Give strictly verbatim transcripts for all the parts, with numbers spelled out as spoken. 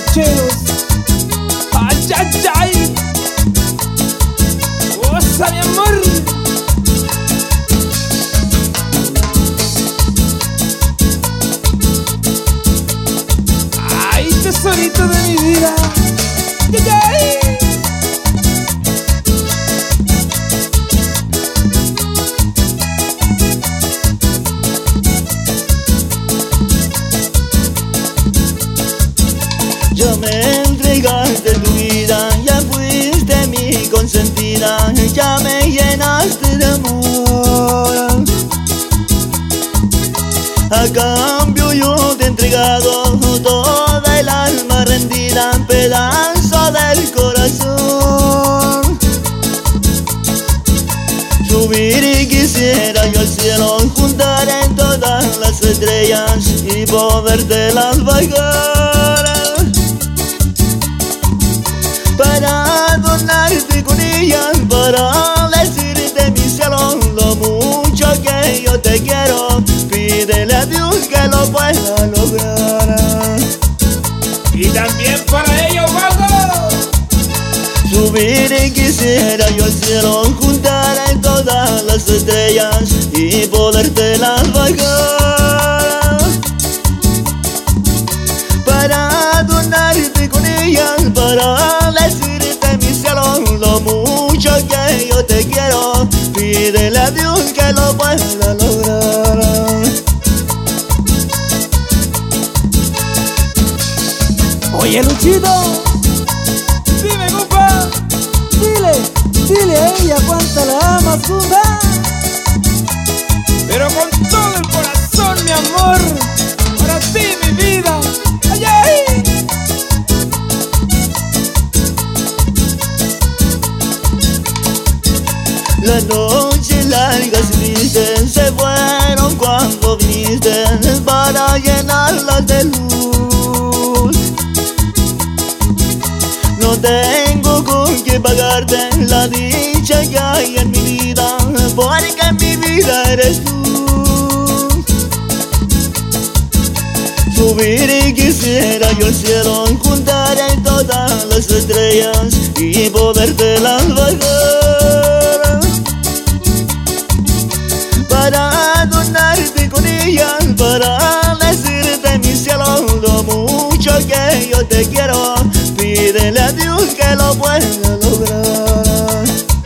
rancheros. Ay, ay, ay. Goza, mi amor. Ay, tesorito de mi vida. Ay, ay. Ya me entregaste tu vida, ya fuiste mi consentida, ya me llenaste de amor. A cambio yo te he entregado toda el alma rendida, un pedazo del corazón. Subir y quisiera yo al cielo, juntar en todas las estrellas y podértelas bajar, para adornarte con ellas, para decirte mi cielo lo mucho que yo te quiero. Pídele a Dios que lo pueda lograr. Y también para ello, Paco. Subir y quisiera yo al cielo, juntar en todas las estrellas y podértelas bajar, para adornarte con ellas, para decirte mi cielo lo mucho que yo te quiero. Pídele a Dios que lo pueda lograr. Oye, Luchito, dime, compa. Dile, dile a ella cuánto la amas, compa. Pero con todo el corazón, mi amor, para ti, mi vida. Ay, ay. Las noches largas y tristes se fueron cuando viniste para llenarlas de luz. No tengo con qué pagarte la dicha que hay en mi vida, porque en mi vida eres tú. Subir y quisiera yo al cielo, juntar en todas las estrellas y podértelas bajar, para adornarte con ellas, para decirte mi cielo lo mucho que yo te quiero. Pídele a Dios que lo pueda lograr.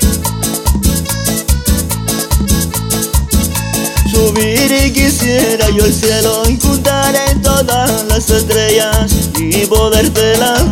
Subir y quisiera yo al cielo, juntar en todas las estrellas y podértelas